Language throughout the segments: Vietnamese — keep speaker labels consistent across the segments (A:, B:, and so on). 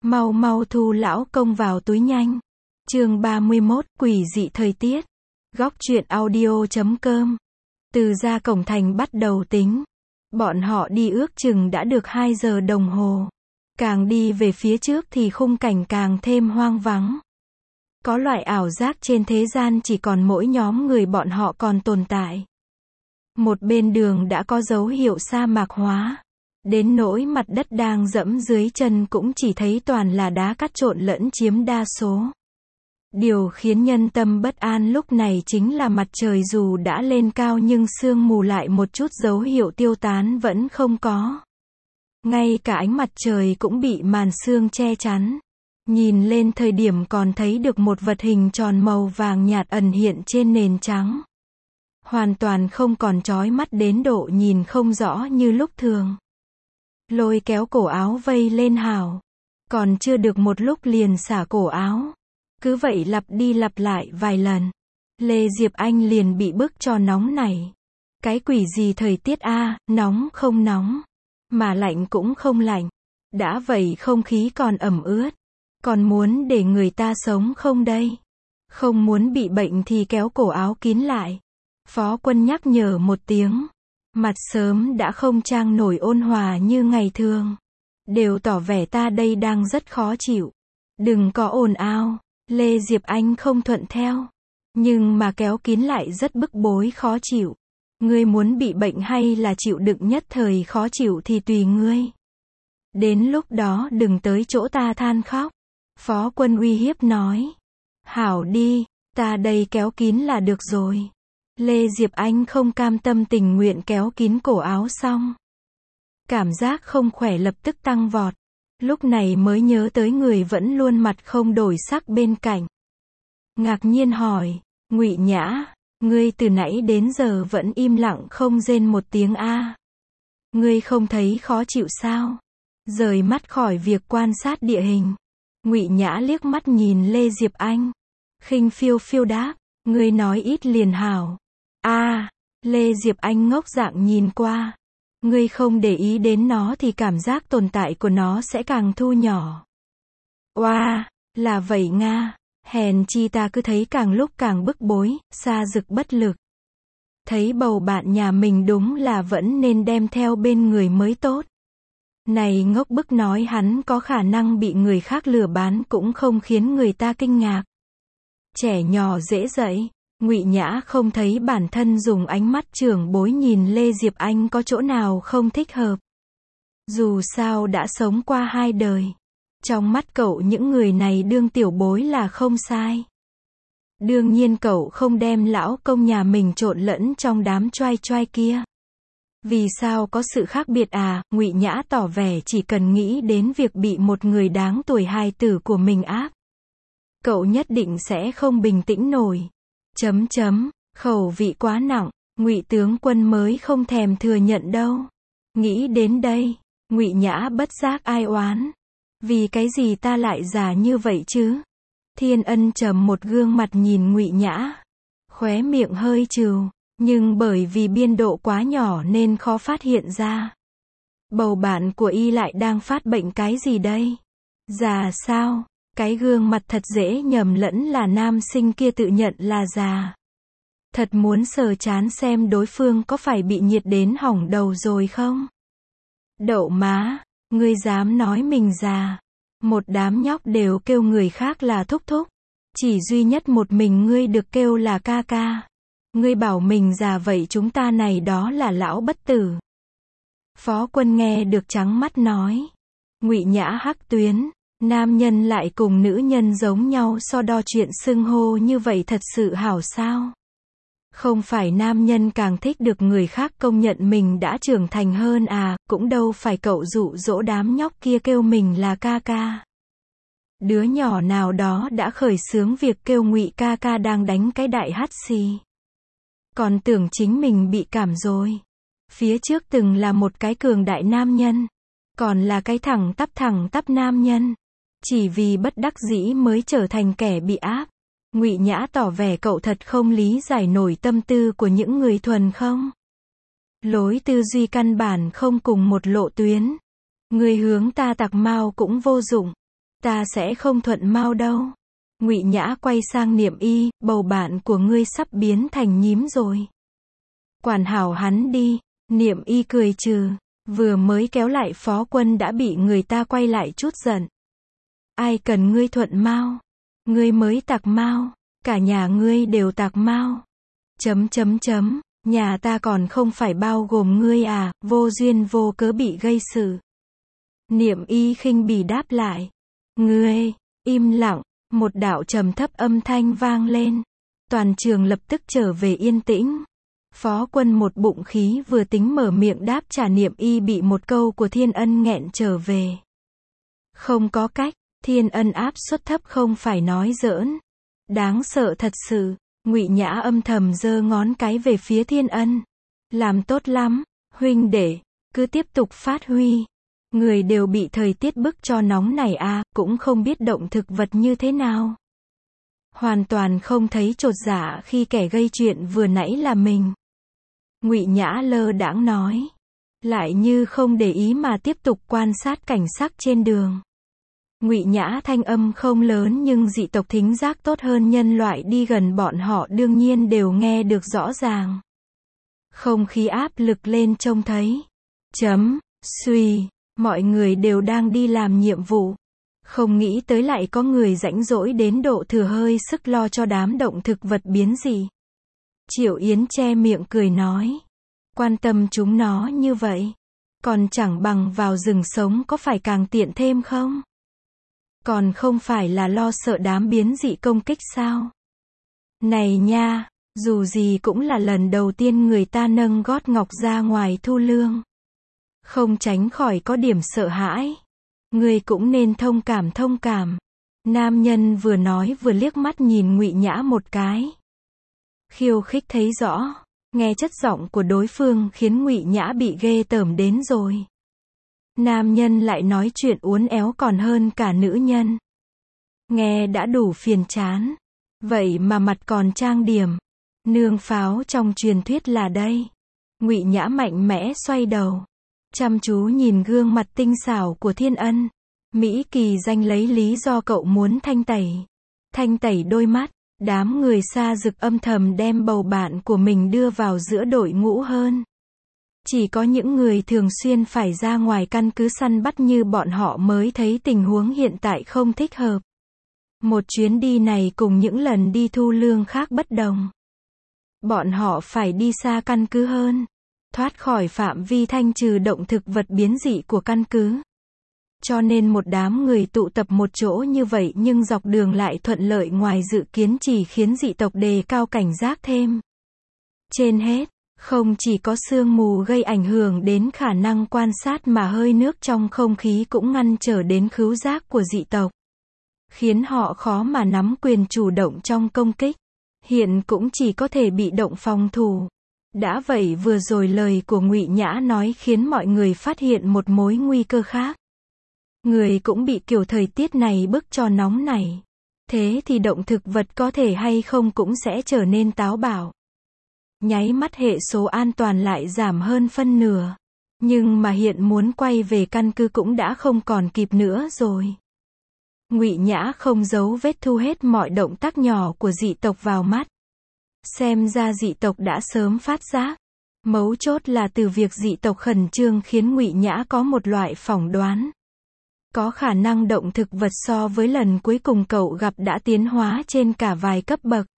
A: Mau mau thu lão công vào túi nhanh. Chương 31, quỷ dị thời tiết. Góc truyện audio.com. Từ ra cổng thành bắt đầu tính. Bọn họ đi ước chừng đã được 2 giờ đồng hồ. Càng đi về phía trước thì khung cảnh càng thêm hoang vắng. Có loại ảo giác trên thế gian chỉ còn mỗi nhóm người bọn họ còn tồn tại. Một bên đường đã có dấu hiệu sa mạc hóa. Đến nỗi mặt đất đang dẫm dưới chân cũng chỉ thấy toàn là đá cát trộn lẫn chiếm đa số. Điều khiến nhân tâm bất an lúc này chính là mặt trời dù đã lên cao nhưng sương mù lại một chút dấu hiệu tiêu tán vẫn không có. Ngay cả ánh mặt trời cũng bị màn sương che chắn. Nhìn lên thời điểm còn thấy được một vật hình tròn màu vàng nhạt ẩn hiện trên nền trắng. Hoàn toàn không còn chói mắt đến độ nhìn không rõ như lúc thường. Lôi kéo cổ áo vây lên Hảo. Còn chưa được một lúc liền xả cổ áo. Cứ vậy lặp đi lặp lại vài lần. Lê Diệp Anh liền bị bức cho nóng này. Cái quỷ gì thời tiết a, nóng không nóng. Mà lạnh cũng không lạnh. Đã vậy không khí còn ẩm ướt. Còn muốn để người ta sống không đây? Không muốn bị bệnh thì kéo cổ áo kín lại. Phó Quân nhắc nhở một tiếng. Mặt sớm đã không trang nổi ôn hòa như ngày thường. Đều tỏ vẻ ta đây đang rất khó chịu. Đừng có ồn ào. Lê Diệp Anh không thuận theo. Nhưng mà kéo kín lại rất bức bối khó chịu. Ngươi muốn bị bệnh hay là chịu đựng nhất thời khó chịu thì tùy ngươi. Đến lúc đó đừng tới chỗ ta than khóc. Phó Quân uy hiếp nói. Hảo đi, ta đây kéo kín là được rồi. Lê Diệp Anh không cam tâm tình nguyện kéo kín cổ áo xong. Cảm giác không khỏe lập tức tăng vọt. Lúc này mới nhớ tới người vẫn luôn mặt không đổi sắc bên cạnh. Ngạc nhiên hỏi, Ngụy Nhã, ngươi từ nãy đến giờ vẫn im lặng không rên một tiếng a. Ngươi không thấy khó chịu sao? Rời mắt khỏi việc quan sát địa hình. Ngụy Nhã liếc mắt nhìn Lê Diệp Anh. Khinh phiêu phiêu đáp, ngươi nói ít liền hảo. Lê Diệp Anh ngốc dạng nhìn qua. Ngươi không để ý đến nó thì cảm giác tồn tại của nó sẽ càng thu nhỏ. Là vậy Nga. Hèn chi ta cứ thấy càng lúc càng bức bối, xa rực bất lực. Thấy bầu bạn nhà mình đúng là vẫn nên đem theo bên người mới tốt. Này ngốc bức nói hắn có khả năng bị người khác lừa bán cũng không khiến người ta kinh ngạc. Trẻ nhỏ dễ dạy. Ngụy Nhã không thấy bản thân dùng ánh mắt trưởng bối nhìn Lê Diệp Anh có chỗ nào không thích hợp. Dù sao đã sống qua 2 đời. Trong mắt cậu những người này đương tiểu bối là không sai. Đương nhiên cậu không đem lão công nhà mình trộn lẫn trong đám choai choai kia. Vì sao có sự khác biệt à? Ngụy Nhã tỏ vẻ chỉ cần nghĩ đến việc bị một người đáng tuổi hài tử của mình áp. Cậu nhất định sẽ không bình tĩnh nổi. Khẩu vị quá nặng, Ngụy tướng quân mới không thèm thừa nhận đâu. Nghĩ đến đây, Ngụy Nhã bất giác ai oán. Vì cái gì ta lại già như vậy chứ? Thiên Ân trầm một gương mặt nhìn Ngụy Nhã. Khóe miệng hơi trừ, nhưng bởi vì biên độ quá nhỏ nên khó phát hiện ra. Bầu bạn của y lại đang phát bệnh cái gì đây? Già sao? Cái gương mặt thật dễ nhầm lẫn là nam sinh kia tự nhận là già. Thật muốn sờ chán xem đối phương có phải bị nhiệt đến hỏng đầu rồi không? Đậu má, ngươi dám nói mình già. Một đám nhóc đều kêu người khác là thúc thúc. Chỉ duy nhất một mình ngươi được kêu là ca ca. Ngươi bảo mình già vậy chúng ta này đó là lão bất tử. Phó Quân nghe được trắng mắt nói. Ngụy Nhã hắc tuyến. Nam nhân lại cùng nữ nhân giống nhau so đo chuyện xưng hô như vậy thật sự hảo sao? Không phải nam nhân càng thích được người khác công nhận mình đã trưởng thành hơn à, cũng đâu phải cậu dụ dỗ đám nhóc kia kêu mình là ca ca. Đứa nhỏ nào đó đã khởi xướng việc kêu Ngụy ca ca đang đánh cái đại hắt xì. Còn tưởng chính mình bị cảm rồi. Phía trước từng là một cái cường đại nam nhân. Còn là cái thẳng tắp nam nhân. Chỉ vì bất đắc dĩ mới trở thành kẻ bị áp. Ngụy Nhã tỏ vẻ cậu thật không lý giải nổi tâm tư của những người thuần không. Lối tư duy căn bản không cùng một lộ tuyến. Người hướng ta tặc mau cũng vô dụng. Ta sẽ không thuận mau đâu. Ngụy Nhã quay sang Niệm Y, bầu bạn của ngươi sắp biến thành nhím rồi. Quản hảo hắn đi. Niệm Y cười trừ, vừa mới kéo lại Phó Quân đã bị người ta quay lại chút giận. Ai cần ngươi thuận mau? Ngươi mới tặc mau, cả nhà ngươi đều tặc mau. Nhà ta còn không phải bao gồm ngươi à, vô duyên vô cớ bị gây sự. Niệm Y khinh bỉ đáp lại. Ngươi, im lặng, một đạo trầm thấp âm thanh vang lên. Toàn trường lập tức trở về yên tĩnh. Phó Quân một bụng khí vừa tính mở miệng đáp trả Niệm Y bị một câu của Thiên Ân nghẹn trở về. Không có cách, Thiên Ân áp suất thấp không phải nói giỡn. Đáng sợ thật sự. Ngụy Nhã âm thầm giơ ngón cái về phía Thiên Ân. Làm tốt lắm, huynh đệ, cứ tiếp tục phát huy. Người đều bị thời tiết bức cho nóng này à, cũng không biết động thực vật như thế nào. Hoàn toàn không thấy chột dạ khi kẻ gây chuyện vừa nãy là mình. Ngụy Nhã lơ đãng nói. Lại như không để ý mà tiếp tục quan sát cảnh sắc trên đường. Ngụy Nhã thanh âm không lớn nhưng dị tộc thính giác tốt hơn nhân loại, đi gần bọn họ đương nhiên đều nghe được rõ ràng. Không khí áp lực lên trông thấy. Suy, mọi người đều đang đi làm nhiệm vụ. Không nghĩ tới lại có người rãnh rỗi đến độ thừa hơi sức lo cho đám động thực vật biến dị. Triệu Yến che miệng cười nói. Quan tâm chúng nó như vậy. Còn chẳng bằng vào rừng sống có phải càng tiện thêm không? Còn không phải là lo sợ đám biến dị công kích sao? Này nha, dù gì cũng là lần đầu tiên người ta nâng gót ngọc ra ngoài thu lương. Không tránh khỏi có điểm sợ hãi. Người cũng nên thông cảm. Nam nhân vừa nói vừa liếc mắt nhìn Ngụy Nhã một cái. Khiêu khích thấy rõ, nghe chất giọng của đối phương khiến Ngụy Nhã bị ghê tởm đến rồi. Nam nhân lại nói chuyện uốn éo còn hơn cả nữ nhân. Nghe đã đủ phiền chán. Vậy mà mặt còn trang điểm. Nương pháo trong truyền thuyết là đây. Ngụy Nhã mạnh mẽ xoay đầu. Chăm chú nhìn gương mặt tinh xảo của Thiên Ân. Mỹ Kỳ danh lấy lý do cậu muốn thanh tẩy. Thanh tẩy đôi mắt. Đám người xa dực âm thầm đem bầu bạn của mình đưa vào giữa đội ngũ hơn. Chỉ có những người thường xuyên phải ra ngoài căn cứ săn bắt như bọn họ mới thấy tình huống hiện tại không thích hợp. Một chuyến đi này cùng những lần đi thu lương khác bất đồng. Bọn họ phải đi xa căn cứ hơn. Thoát khỏi phạm vi thanh trừ động thực vật biến dị của căn cứ. Cho nên một đám người tụ tập một chỗ như vậy nhưng dọc đường lại thuận lợi ngoài dự kiến, chỉ khiến dị tộc đề cao cảnh giác thêm. Trên hết, không chỉ có sương mù gây ảnh hưởng đến khả năng quan sát mà hơi nước trong không khí cũng ngăn trở đến khứu giác của dị tộc. Khiến họ khó mà nắm quyền chủ động trong công kích. Hiện cũng chỉ có thể bị động phòng thủ. Đã vậy vừa rồi lời của Ngụy Nhã nói khiến mọi người phát hiện một mối nguy cơ khác. Người cũng bị kiểu thời tiết này bức cho nóng này. Thế thì động thực vật có thể hay không cũng sẽ trở nên táo bạo. Nháy mắt hệ số an toàn lại giảm hơn phân nửa. Nhưng mà hiện muốn quay về căn cứ cũng đã không còn kịp nữa rồi. Ngụy Nhã không giấu vết thu hết mọi động tác nhỏ của dị tộc vào mắt. Xem ra dị tộc đã sớm phát giác. Mấu chốt là từ việc dị tộc khẩn trương khiến Ngụy Nhã có một loại phỏng đoán. Có khả năng động thực vật so với lần cuối cùng cậu gặp đã tiến hóa trên cả vài cấp bậc.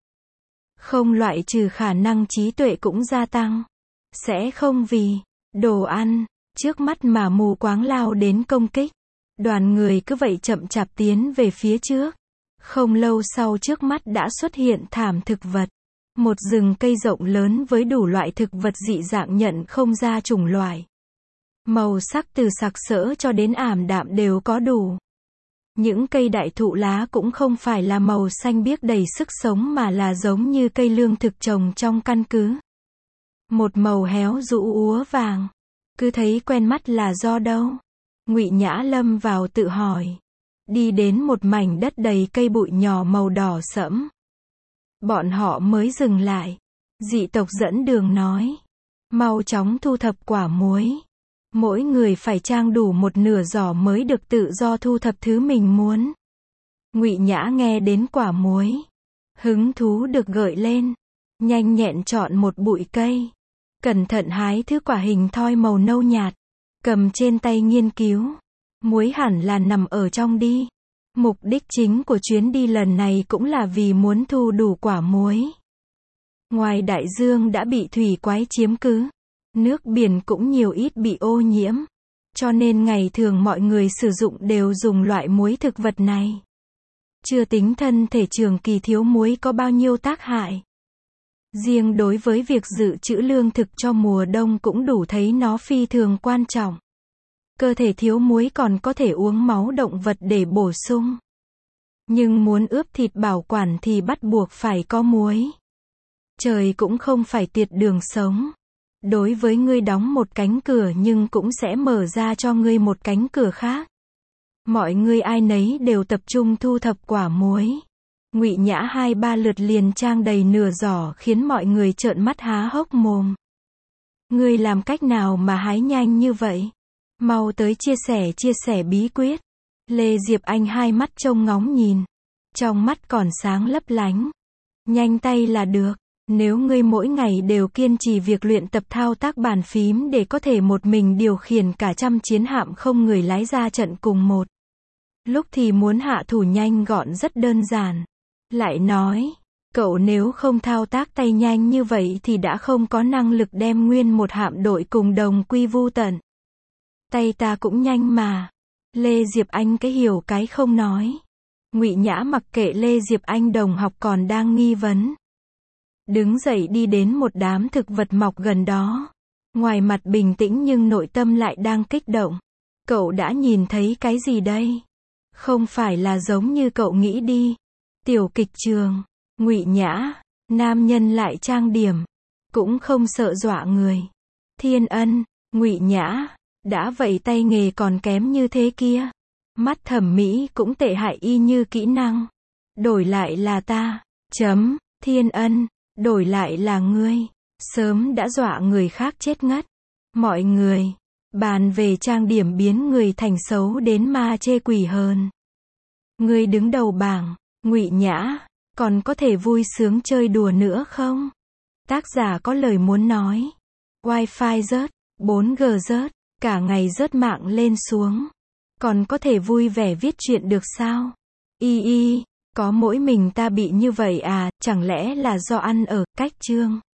A: Không loại trừ khả năng trí tuệ cũng gia tăng. Sẽ không vì đồ ăn trước mắt mà mù quáng lao đến công kích. Đoàn người cứ vậy chậm chạp tiến về phía trước. Không lâu sau trước mắt đã xuất hiện thảm thực vật. Một rừng cây rộng lớn với đủ loại thực vật dị dạng nhận không ra chủng loại. Màu sắc từ sặc sỡ cho đến ảm đạm đều có đủ. Những cây đại thụ lá cũng không phải là màu xanh biếc đầy sức sống mà là giống như cây lương thực trồng trong căn cứ. Một màu héo rũ úa vàng. Cứ thấy quen mắt là do đâu? Ngụy Nhã lâm vào tự hỏi. Đi đến một mảnh đất đầy cây bụi nhỏ màu đỏ sẫm. Bọn họ mới dừng lại. Dị tộc dẫn đường nói. Mau chóng thu thập quả muối. Mỗi người phải trang đủ một nửa giỏ mới được tự do thu thập thứ mình muốn. Ngụy Nhã nghe đến quả muối, hứng thú được gợi lên, nhanh nhẹn chọn một bụi cây, cẩn thận hái thứ quả hình thoi màu nâu nhạt, cầm trên tay nghiên cứu. Muối hẳn là nằm ở trong đi. Mục đích chính của chuyến đi lần này cũng là vì muốn thu đủ quả muối. Ngoài đại dương đã bị thủy quái chiếm cứ, nước biển cũng nhiều ít bị ô nhiễm, cho nên ngày thường mọi người sử dụng đều dùng loại muối thực vật này. Chưa tính thân thể trường kỳ thiếu muối có bao nhiêu tác hại. Riêng đối với việc dự trữ lương thực cho mùa đông cũng đủ thấy nó phi thường quan trọng. Cơ thể thiếu muối còn có thể uống máu động vật để bổ sung. Nhưng muốn ướp thịt bảo quản thì bắt buộc phải có muối. Trời cũng không phải tiệt đường sống. Đối với ngươi đóng một cánh cửa nhưng cũng sẽ mở ra cho ngươi một cánh cửa khác. Mọi người ai nấy đều tập trung thu thập quả muối. Ngụy Nhã 2-3 lượt liền trang đầy nửa giỏ khiến mọi người trợn mắt há hốc mồm. Ngươi làm cách nào mà hái nhanh như vậy? Mau tới chia sẻ bí quyết. Lê Diệp Anh hai mắt trông ngóng nhìn. Trong mắt còn sáng lấp lánh. Nhanh tay là được. Nếu ngươi mỗi ngày đều kiên trì việc luyện tập thao tác bàn phím để có thể một mình điều khiển cả trăm chiến hạm không người lái ra trận cùng một lúc thì muốn hạ thủ nhanh gọn rất đơn giản. Lại nói, cậu nếu không thao tác tay nhanh như vậy thì đã không có năng lực đem nguyên một hạm đội cùng đồng quy vu tận. Tay ta cũng nhanh mà. Lê Diệp Anh cái hiểu cái không nói. Ngụy Nhã mặc kệ Lê Diệp Anh đồng học còn đang nghi vấn. Đứng dậy đi đến một đám thực vật mọc gần đó. Ngoài mặt bình tĩnh nhưng nội tâm lại đang kích động. Cậu đã nhìn thấy cái gì đây? Không phải là giống như cậu nghĩ đi. Tiểu kịch trường, Ngụy Nhã, nam nhân lại trang điểm, cũng không sợ dọa người. Thiên Ân, Ngụy Nhã, đã vậy tay nghề còn kém như thế kia. Mắt thẩm mỹ cũng tệ hại y như kỹ năng. Đổi lại là ta. Thiên Ân, đổi lại là ngươi. Sớm đã dọa người khác chết ngất. Mọi người, bàn về trang điểm biến người thành xấu đến ma chê quỷ hờn. Ngươi đứng đầu bảng, Ngụy Nhã, còn có thể vui sướng chơi đùa nữa không? Tác giả có lời muốn nói. Wi-Fi rớt, 4G rớt, cả ngày rớt mạng lên xuống. Còn có thể vui vẻ viết truyện được sao? Có mỗi mình ta bị như vậy à, chẳng lẽ là do ăn ở cách chương.